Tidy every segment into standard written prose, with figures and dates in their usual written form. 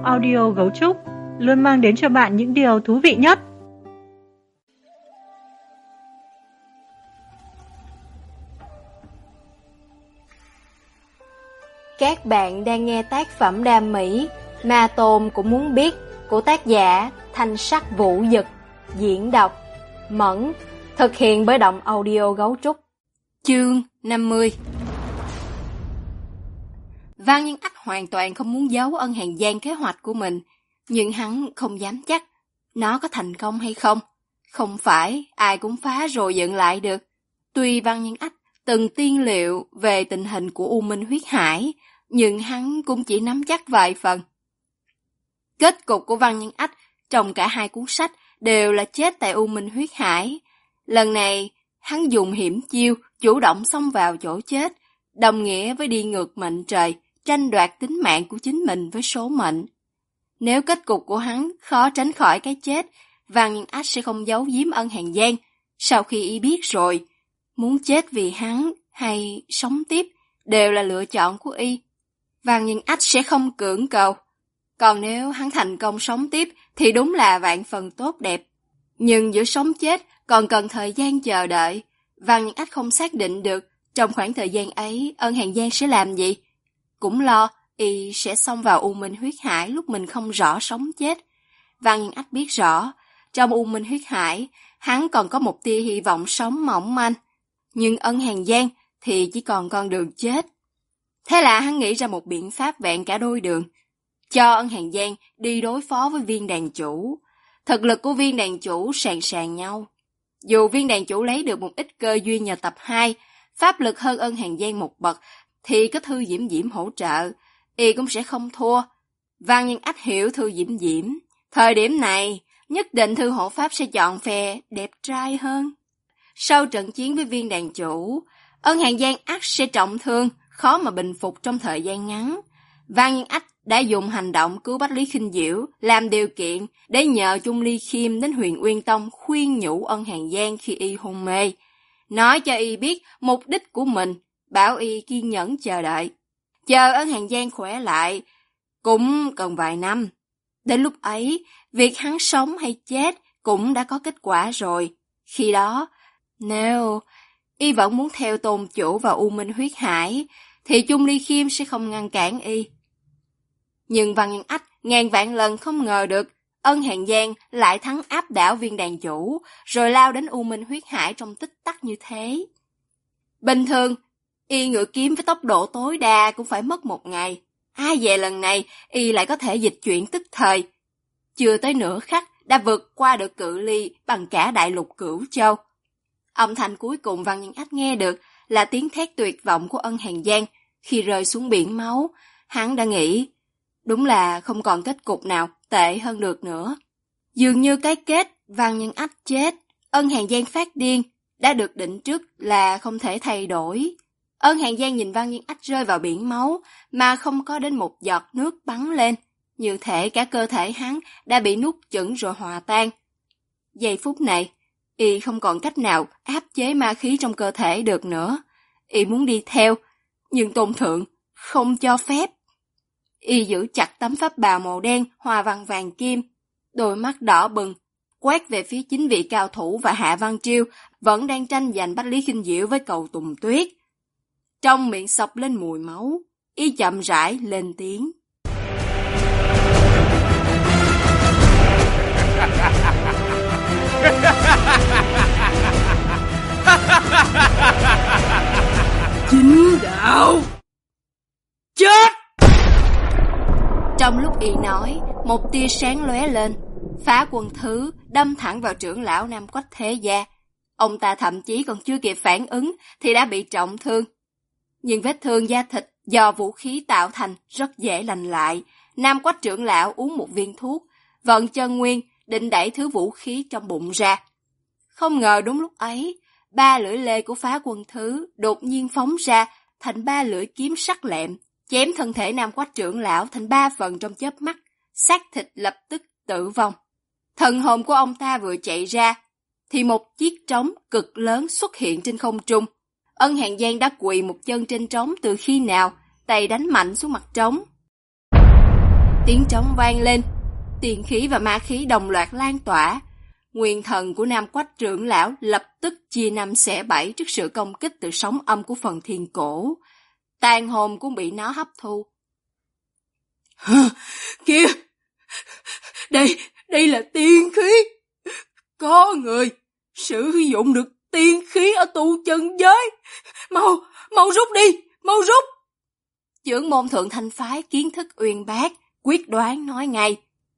audio Gấu Trúc luôn mang đến cho bạn những điều thú vị nhất. Các bạn đang nghe tác phẩm đam mỹ Ma Tôn Cũng Muốn Biết của tác giả Thanh Sắc Vũ Dực, diễn đọc Mẫn, thực hiện bởi Động Audio Gấu Trúc. Chương 50. Văn Nhân Ách hoàn toàn không muốn giấu ân hàng Giang kế hoạch của mình, nhưng hắn không dám chắc nó có thành công hay không. Không phải ai cũng phá rồi dựng lại được. Tuy Văn Nhân Ách từng tiên liệu về tình hình của U Minh Huyết Hải, nhưng hắn cũng chỉ nắm chắc vài phần. Kết cục của Văn Nhân Ách trong cả hai cuốn sách đều là chết tại U Minh Huyết Hải. Lần này, hắn dùng hiểm chiêu, chủ động xông vào chỗ chết, đồng nghĩa với đi ngược mệnh trời, tranh đoạt tính mạng của chính mình với số mệnh. Nếu kết cục của hắn khó tránh khỏi cái chết, Văn Nhân Ách sẽ không giấu giếm ân hàng Giang. Sau khi y biết rồi, muốn chết vì hắn hay sống tiếp đều là lựa chọn của y. Văn Nhân Ách sẽ không cưỡng cầu. Còn nếu hắn thành công sống tiếp thì đúng là vạn phần tốt đẹp. Nhưng giữa sống chết còn cần thời gian chờ đợi. Văn Nhân Ách không xác định được trong khoảng thời gian ấy ân hàng Giang sẽ làm gì. Cũng lo y sẽ xông vào U Minh Huyết Hải lúc mình không rõ sống chết. Văn Nhân Ách biết rõ, trong U Minh Huyết Hải, hắn còn có một tia hy vọng sống mỏng manh. Nhưng ân hàng Giang thì chỉ còn con đường chết. Thế là hắn nghĩ ra một biện pháp vẹn cả đôi đường. Cho ân hàng Giang đi đối phó với viên đàn chủ. Thực lực của viên đàn chủ sàn sàn nhau. Dù viên đàn chủ lấy được một ít cơ duyên nhờ tập 2, pháp lực hơn ân hàng Giang một bậc, thì có Thư Diễm Diễm hỗ trợ, y cũng sẽ không thua. Văn Nhân Ách hiểu Thư Diễm Diễm. Thời điểm này, nhất định Thư hộ pháp sẽ chọn phe đẹp trai hơn. Sau trận chiến với viên đàn chủ, ân hàng Giang ắt sẽ trọng thương, khó mà bình phục trong thời gian ngắn. Văn Nhân Ách đã dùng hành động cứu Bách Lý Khinh Diễu làm điều kiện để nhờ Chung Ly Khiêm đến Huyền Uyên Tông khuyên nhủ ân hàng Giang khi y hôn mê. Nói cho y biết mục đích của mình, bảo y kiên nhẫn chờ đợi. Chờ ân hàng Giang khỏe lại, cũng cần vài năm. Đến lúc ấy, việc hắn sống hay chết cũng đã có kết quả rồi. Khi đó, nếu y vẫn muốn theo tôn chủ vào U Minh Huyết Hải, thì Chung Ly Khiêm sẽ không ngăn cản y. Nhưng Văn Nhân Ách ngàn vạn lần không ngờ được ân hàng Giang lại thắng áp đảo viên đàn chủ, rồi lao đến U Minh Huyết Hải trong tích tắc như thế. Bình thường, y ngự kiếm với tốc độ tối đa cũng phải mất một ngày. Ai dè lần này y lại có thể dịch chuyển tức thời. Chưa tới nửa khắc đã vượt qua được cự ly bằng cả đại lục Cửu Châu. Âm thanh cuối cùng Văn Nhân Ách nghe được là tiếng thét tuyệt vọng của ân hàng Giang. Khi rơi xuống biển máu, hắn đã nghĩ, đúng là không còn kết cục nào tệ hơn được nữa. Dường như cái kết Văn Nhân Ách chết, ân hàng Giang phát điên, đã được định trước là không thể thay đổi. Ân hàng Giang nhìn Văn Nhân Ách rơi vào biển máu mà không có đến một giọt nước bắn lên, như thể cả cơ thể hắn đã bị nuốt chửng rồi hòa tan. Giây phút này, y không còn cách nào áp chế ma khí trong cơ thể được nữa. Y muốn đi theo, nhưng tôn thượng không cho phép. Y giữ chặt tấm pháp bào màu đen hoa văn vàng kim, đôi mắt đỏ bừng, quét về phía chính vị cao thủ và Hạ Văn Triêu vẫn đang tranh giành Bách Lý Khinh Diễu với Cầu Tùng Tuyết. Trong miệng xộc lên mùi máu, y chậm rãi lên tiếng. Chính đạo chết. Trong lúc y nói, một tia sáng lóe lên, Phá Quân Thứ đâm thẳng vào trưởng lão Nam Quách Thế Gia. Ông ta thậm chí còn chưa kịp phản ứng thì đã bị trọng thương. Nhưng vết thương da thịt do vũ khí tạo thành rất dễ lành lại. Nam Quách trưởng lão uống một viên thuốc, vận chân nguyên định đẩy thứ vũ khí trong bụng ra. Không ngờ đúng lúc ấy, 3 lưỡi lê của Phá Quân Thứ đột nhiên phóng ra thành 3 lưỡi kiếm sắc lẹm, chém thân thể Nam Quách trưởng lão thành 3 phần trong chớp mắt, xác thịt lập tức tử vong. Thần hồn của ông ta vừa chạy ra, thì một chiếc trống cực lớn xuất hiện trên không trung. Ân hàng Giang đã quỳ một chân trên trống từ khi nào, tay đánh mạnh xuống mặt trống. Tiếng trống vang lên, tiền khí và ma khí đồng loạt lan tỏa. Nguyên thần của Nam Quách trưởng lão lập tức chia năm xẻ bảy trước sự công kích từ sóng âm của phần thiên cổ. Tàn hồn cũng bị nó hấp thu. Kìa! Đây là tiên khí! Có người sử dụng được tiên khí ở tu chân giới! Mau rút đi! Mau rút! Trưởng môn Thượng Thanh phái kiến thức uyên bác, quyết đoán nói ngay.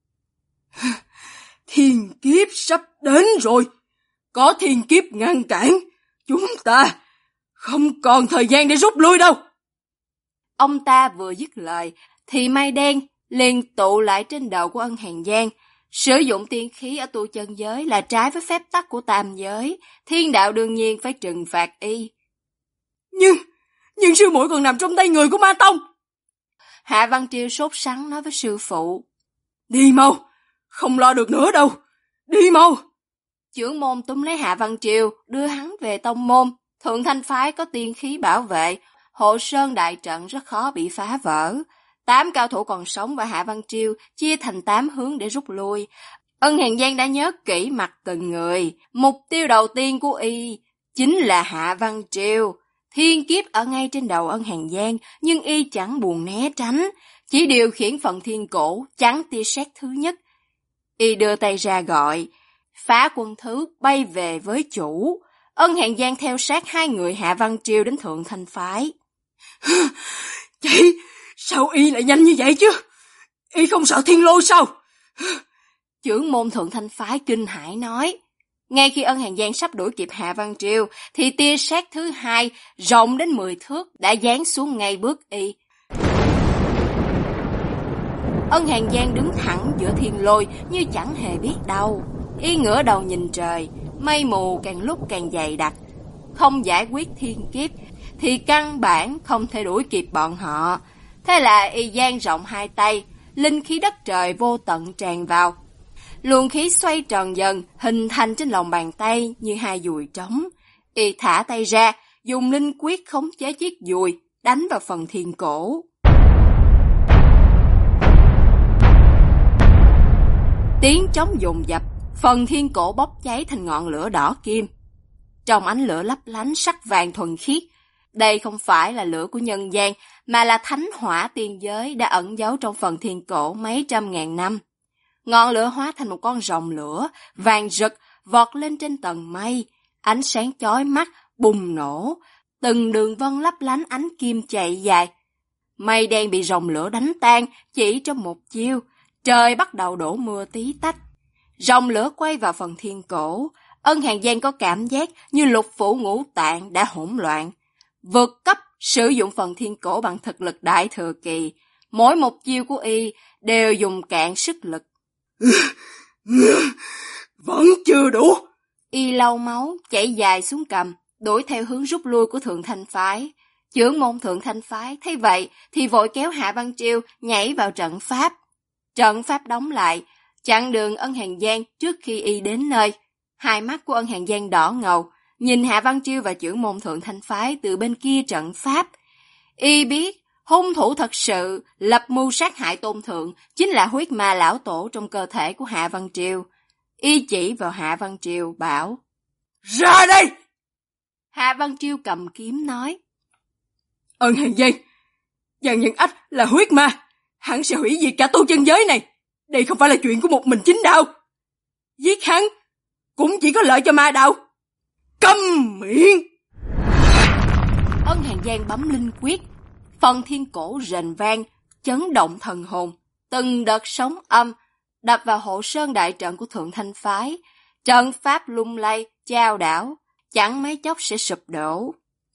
Thiên kiếp sắp đến rồi. Có thiên kiếp ngăn cản, chúng ta không còn thời gian để rút lui đâu. Ông ta vừa dứt lời, thì mây đen liền tụ lại trên đầu của Ân Hàn Giang. Sử dụng tiên khí ở tu chân giới là trái với phép tắc của tam giới, thiên đạo đương nhiên phải trừng phạt y. Nhưng sư muội còn nằm trong tay người của Ma Tông. Hạ Văn Triều sốt sắng nói với sư phụ. Đi mau, không lo được nữa đâu, đi mau. Trưởng môn túm lấy Hạ Văn Triều, đưa hắn về tông môn. Thượng Thanh phái có tiên khí bảo vệ, hộ sơn đại trận rất khó bị phá vỡ. 8 cao thủ còn sống và Hạ Văn Triều chia thành 8 hướng để rút lui. Ân Hàn Giang đã nhớ kỹ mặt từng người. Mục tiêu đầu tiên của y chính là Hạ Văn Triều. Thiên kiếp ở ngay trên đầu Ân Hàn Giang, nhưng y chẳng buồn né tránh, chỉ điều khiển phần thiên cổ chắn tia sét thứ nhất. Y đưa tay ra gọi, phá quân thứ bay về với chủ. Ân Hàn Giang theo sát 2 người Hạ Văn Triều đến Thượng Thanh phái. Chị, sao y lại nhanh như vậy chứ? Y không sợ thiên lôi sao? Trưởng môn Thượng Thanh phái kinh hãi nói. Ngay khi Ân Hàn Giang sắp đuổi kịp Hạ Văn Triều, thì tia sét thứ 2 rộng đến 10 thước đã giáng xuống ngay bước y. Ân Hàn Giang đứng thẳng giữa thiên lôi như chẳng hề biết đâu. Y ngửa đầu nhìn trời, mây mù càng lúc càng dày đặc. Không giải quyết thiên kiếp thì căn bản không thể đuổi kịp bọn họ. Thế là y dang rộng 2 tay, linh khí đất trời vô tận tràn vào. Luồng khí xoay tròn dần, hình thành trên lòng bàn tay như 2 dùi trống. Y thả tay ra, dùng linh quyết khống chế chiếc dùi, đánh vào phần thiên cổ. Tiếng trống dồn dập, phần thiên cổ bốc cháy thành ngọn lửa đỏ kim. Trong ánh lửa lấp lánh sắc vàng thuần khiết, đây không phải là lửa của nhân gian, mà là thánh hỏa tiên giới đã ẩn giấu trong phần thiên cổ mấy trăm ngàn năm. Ngọn lửa hóa thành một con rồng lửa, vàng rực, vọt lên trên tầng mây, ánh sáng chói mắt, bùng nổ, từng đường vân lấp lánh ánh kim chạy dài. Mây đen bị rồng lửa đánh tan chỉ trong một chiêu, trời bắt đầu đổ mưa tí tách. Rồng lửa quay vào phần thiên cổ, Ân Hàn Giang có cảm giác như lục phủ ngũ tạng đã hỗn loạn. Vượt cấp sử dụng phần thiên cổ bằng thực lực đại thừa kỳ, mỗi một chiêu của y đều dùng cạn sức lực. Vẫn chưa đủ. Y lau máu chảy dài xuống cằm, đuổi theo hướng rút lui của Thượng Thanh phái. Trưởng môn Thượng Thanh phái thấy vậy thì vội kéo Hạ Văn Triều nhảy vào trận pháp. Trận pháp đóng lại, chặn đường Ân Hàn Giang trước khi y đến nơi. Hai mắt của Ân Hàn Giang đỏ ngầu, nhìn Hạ Văn Triều và trưởng môn Thượng Thanh phái từ bên kia trận pháp. Y biết hung thủ thật sự lập mưu sát hại Tôn Thượng chính là huyết ma lão tổ trong cơ thể của Hạ Văn Triều. Y chỉ vào Hạ Văn Triều bảo: Ra đây! Hạ Văn Triều cầm kiếm nói: Ân Hàn Giang, Giang Nhân Ách là huyết ma, hắn sẽ hủy diệt cả tu chân giới này. Đây không phải là chuyện của một mình chính đạo. Giết hắn cũng chỉ có lợi cho ma đạo. Câm miệng! Ân Hàn Giang bấm linh quyết, phần thiên cổ rền vang, chấn động thần hồn. Từng đợt sóng âm đập vào hộ sơn đại trận của Thượng Thanh phái. Trận pháp lung lay, chao đảo, chẳng mấy chốc sẽ sụp đổ.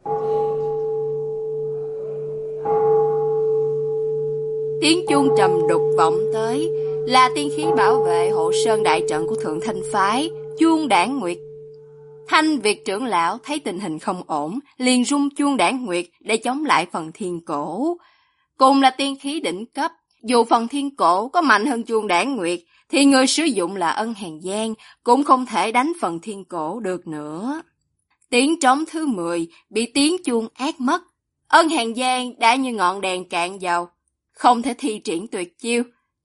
Tiếng chuông trầm đục vọng tới, là tiên khí bảo vệ hộ sơn đại trận của Thượng Thanh phái, chuông đản nguyệt. Thanh Việt trưởng lão thấy tình hình không ổn, liền rung chuông đản nguyệt để chống lại phần thiên cổ. Cùng là tiên khí đỉnh cấp, dù phần thiên cổ có mạnh hơn chuông đản nguyệt, thì người sử dụng là Ân Hàn Giang cũng không thể đánh phần thiên cổ được nữa. Tiếng trống thứ 10 bị tiếng chuông át mất. Ân Hàn Giang đã như ngọn đèn cạn dầu, không thể thi triển tuyệt chiêu.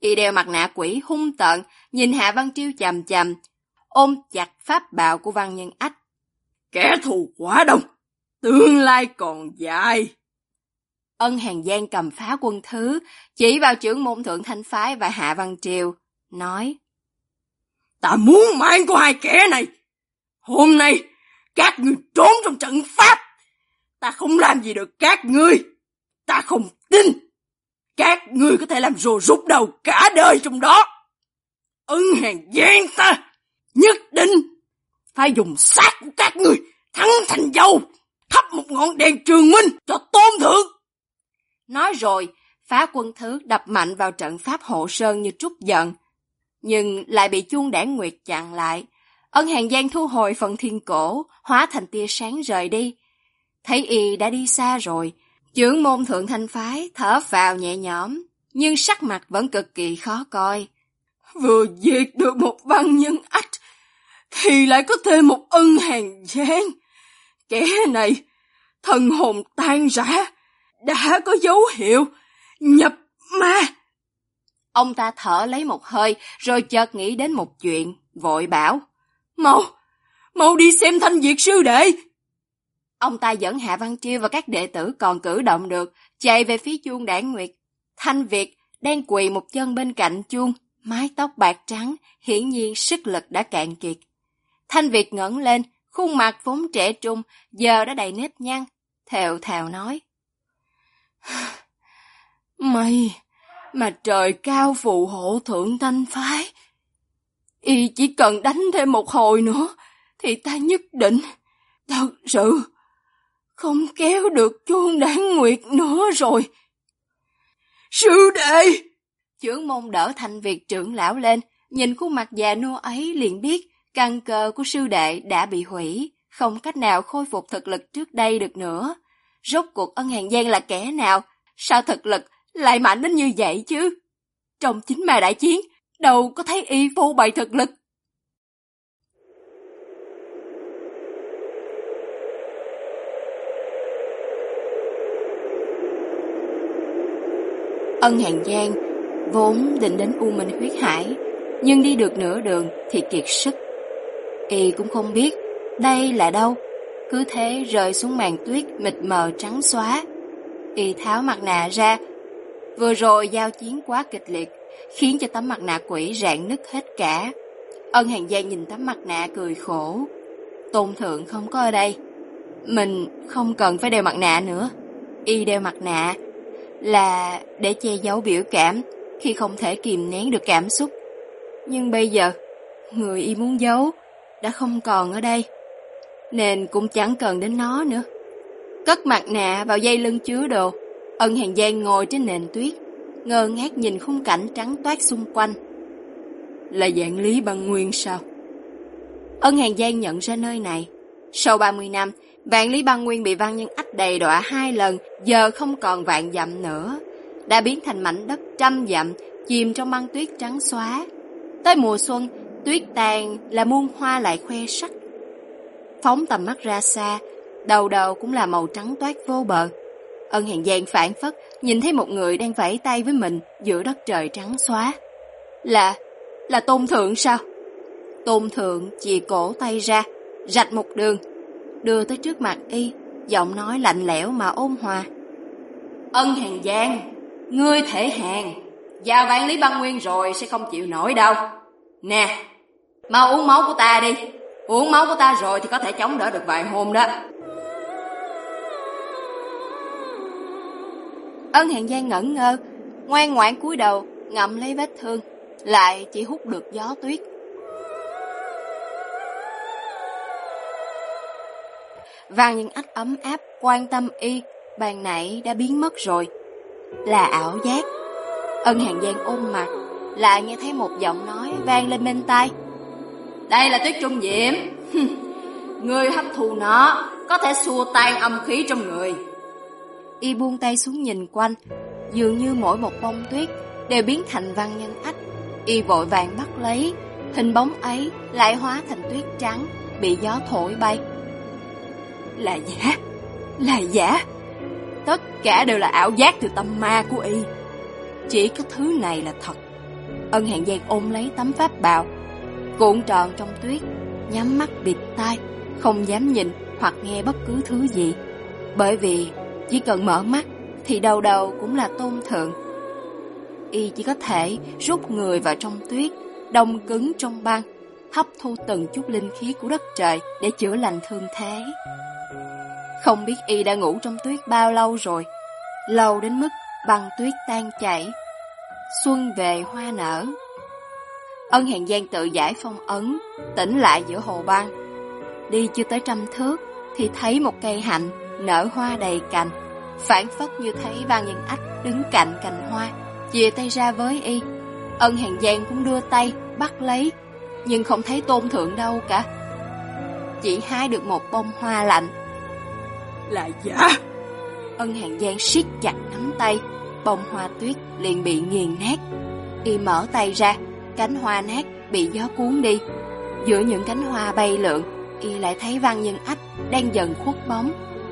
Y đeo mặt nạ quỷ hung tợn, nhìn Hạ Văn Triêu chằm chằm, ôm chặt pháp bào của Văn Nhân Ách. Kẻ thù quá đông, tương lai còn dài. Ân Hàn Giang cầm Phá Quân Thứ, chỉ vào trưởng môn Thượng Thanh Phái và Hạ Văn Triều, nói: Ta muốn mạng của hai kẻ này. Hôm nay, các ngươi trốn trong trận pháp. Ta không làm gì được các ngươi. Ta không tin. Các ngươi có thể làm rồ rút đầu cả đời trong đó. Ân Hàn Giang ta nhất định phải dùng xác của các ngươi thắng thành dầu, thắp một ngọn đèn trường minh cho Tôn Thượng. Nói rồi, Phá Quân Thứ đập mạnh vào trận pháp hộ sơn như trút giận, nhưng lại bị chuông đảng nguyệt chặn lại. Ân Hàn Giang thu hồi phần thiên cổ, hóa thành tia sáng rời đi. Thấy y đã đi xa rồi, trưởng môn Thượng Thanh Phái thở phào nhẹ nhõm, nhưng sắc mặt vẫn cực kỳ khó coi. Vừa diệt được một Văn Nhân Ách, thì lại có thêm một Ân Hàn Giang. Kẻ này, thần hồn tan rã, đã có dấu hiệu nhập ma. Ông ta thở lấy một hơi, rồi chợt nghĩ đến một chuyện, vội bảo: Mau đi xem Thanh Việt sư đệ. Ông ta dẫn Hạ Văn Triêu và các đệ tử còn cử động được, chạy về phía chuông đảng nguyệt. Thanh Việt đang quỳ một chân bên cạnh chuông, mái tóc bạc trắng, hiển nhiên sức lực đã cạn kiệt. Thanh Việt ngẩng lên, khuôn mặt vốn trẻ trung, giờ đã đầy nếp nhăn, thều thào nói: May mà trời cao phù hộ Thượng Thanh Phái. Y chỉ cần đánh thêm một hồi nữa, thì ta nhất định, thật sự, không kéo được chuông đảng nguyệt nữa rồi. Sư đệ! Trưởng môn đỡ Thanh Việt trưởng lão lên, nhìn khuôn mặt già nua ấy liền biết căn cơ của sư đệ đã bị hủy, không cách nào khôi phục thực lực trước đây được nữa. Rốt cuộc Ân Hàn Giang là kẻ nào? Sao thực lực lại mạnh đến như vậy chứ? Trong chính ma đại chiến, đâu có thấy y phô bày thực lực. Ân Hàn Giang vốn định đến U Minh huyết hải, nhưng đi được nửa đường thì kiệt sức. Y cũng không biết đây là đâu, cứ thế rơi xuống màn tuyết mịt mờ trắng xóa. Y tháo mặt nạ ra, vừa rồi giao chiến quá kịch liệt, khiến cho tấm mặt nạ quỷ rạn nứt hết cả. Ân Hàn Giang nhìn tấm mặt nạ cười khổ. Tôn Thượng không có ở đây, mình không cần phải đeo mặt nạ nữa. Y đeo mặt nạ là để che giấu biểu cảm khi không thể kìm nén được cảm xúc. Nhưng bây giờ, người y muốn giấu đã không còn ở đây, nên cũng chẳng cần đến nó nữa. Cất mặt nạ vào dây lưng chứa đồ, Ân Hàn Giang ngồi trên nền tuyết, ngơ ngác nhìn khung cảnh trắng toát xung quanh. Là Vạn Lý Băng Nguyên sao? Ân Hàn Giang nhận ra nơi này. Sau 30 năm, Vạn Lý Băng Nguyên bị Văn Nhân Ách đầy đọa 2 lần, giờ không còn vạn dặm nữa, đã biến thành mảnh đất trăm dặm, chìm trong băng tuyết trắng xóa. Tới mùa xuân, tuyết tàn là muôn hoa lại khoe sắc. Phóng tầm mắt ra xa, đầu đầu cũng là màu trắng toát vô bờ. Ân Hàn Giang phảng phất nhìn thấy một người đang vẫy tay với mình giữa đất trời trắng xóa. Là Tôn Thượng sao? Tôn Thượng chìa cổ tay ra, rạch một đường, đưa tới trước mặt y, giọng nói lạnh lẽo mà ôn hòa. Ân Hàn Giang, ngươi thể hàng, vào Vạn Lý Băng Nguyên rồi sẽ không chịu nổi đâu. Nè, mau uống máu của ta đi, uống máu của ta rồi thì có thể chống đỡ được vài hôm đó. Ân Hàn Giang ngẩn ngơ, ngoan ngoãn cúi đầu, ngậm lấy vết thương, lại chỉ hút được gió tuyết. Văn Nhân Ách ấm áp quan tâm y ban nãy đã biến mất rồi, là ảo giác. Ân Hàn Giang ôm mặt, lại nghe thấy một giọng nói vang lên bên tai. Đây là Tuyết Trung Diễm. Ngươi hấp thụ nó có thể xua tan âm khí trong người. Y buông tay xuống nhìn quanh, dường như mỗi một bông tuyết đều biến thành Văn Nhân Ách. Y vội vàng bắt lấy, hình bóng ấy lại hóa thành tuyết trắng, bị gió thổi bay. Là giả. Tất cả đều là ảo giác từ tâm ma của y. Chỉ có thứ này là thật. Ân Hàn Giang ôm lấy tấm pháp bào, cuộn tròn trong tuyết, nhắm mắt bịt tai, không dám nhìn hoặc nghe bất cứ thứ gì. Bởi vì chỉ cần mở mắt thì đầu đầu cũng là Tôn Thượng. Y chỉ có thể rút người vào trong tuyết, đông cứng trong băng, hấp thu từng chút linh khí của đất trời để chữa lành thương thế. Không biết y đã ngủ trong tuyết bao lâu rồi, lâu đến mức băng tuyết tan chảy, xuân về hoa nở. Ân Hàn Giang tự giải phong ấn, tỉnh lại giữa hồ băng. Đi chưa tới 100 thước thì thấy một cây hạnh nở hoa đầy cành, phảng phất như thấy Văn Nhân Ách đứng cạnh cành hoa, chìa tay ra với y. Ân Hàn Giang cũng đưa tay bắt lấy, nhưng không thấy Tôn Thượng đâu cả. Chỉ hái được một bông hoa lạnh. Là giả. Ân Hàn Giang siết chặt nắm tay, bông hoa tuyết liền bị nghiền nát. Y mở tay ra, cánh hoa nát bị gió cuốn đi. Giữa những cánh hoa bay lượn, y lại thấy Văn Nhân Ách đang dần khuất bóng.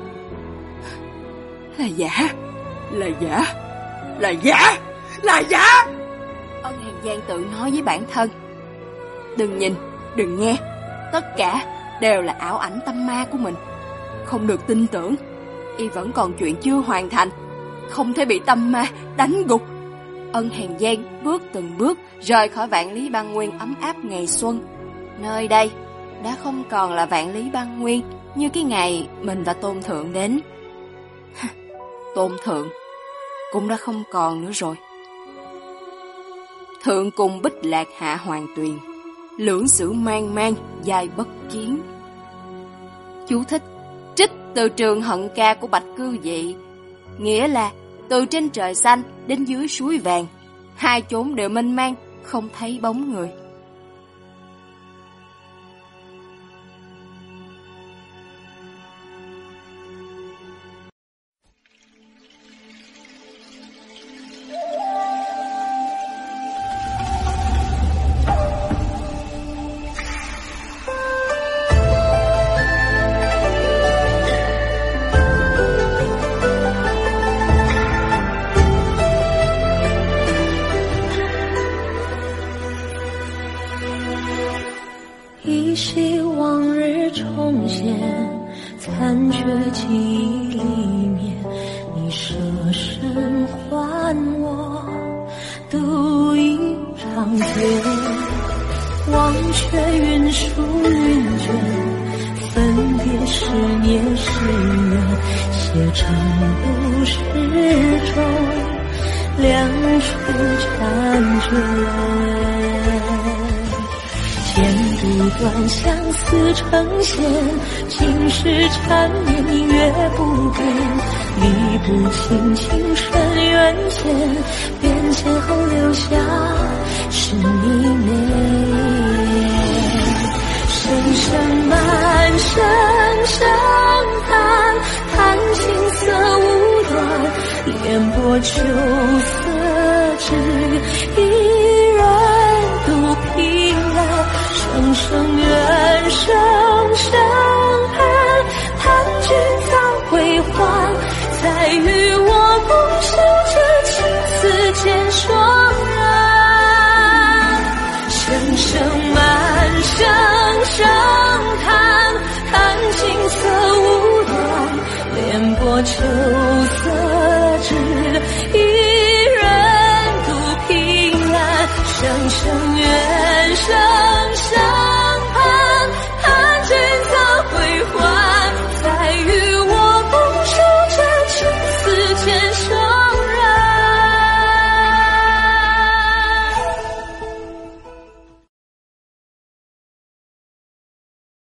Là giả, là giả, là giả, là giả. Ân Hàn Giang tự nói với bản thân. Đừng nhìn, đừng nghe, tất cả đều là ảo ảnh tâm ma của mình. Không được tin tưởng, y vẫn còn chuyện chưa hoàn thành, không thể bị tâm ma đánh gục. Ân Hàn Giang bước từng bước rời khỏi Vạn Lý Băng Nguyên ấm áp ngày xuân. Nơi đây đã không còn là Vạn Lý Băng Nguyên như cái ngày mình và Tôn Thượng đến. Tôn Thượng cũng đã không còn nữa rồi. Thượng cùng Bích Lạc hạ Hoàng Tuyền, lưỡng sử mang mang dài bất chiến. Chú thích: trích từ Trường Hận Ca của Bạch Cư Dị, nghĩa là từ trên trời xanh đến dưới suối vàng, hai chốn đều mênh mang, không thấy bóng người. 依稀往日重现，残缺记忆里面，你舍身还我，度一场劫。忘却云舒云卷，分别是年是月，写成故事中两处缠卷。剪不断相思成线，情是缠绵明月不变，理不清情深缘浅，变迁后留下是你美。深深满身伤叹，叹青涩无端，烟波秋色只一人独凭栏。生生缘，生生恨，叹君早归还，再与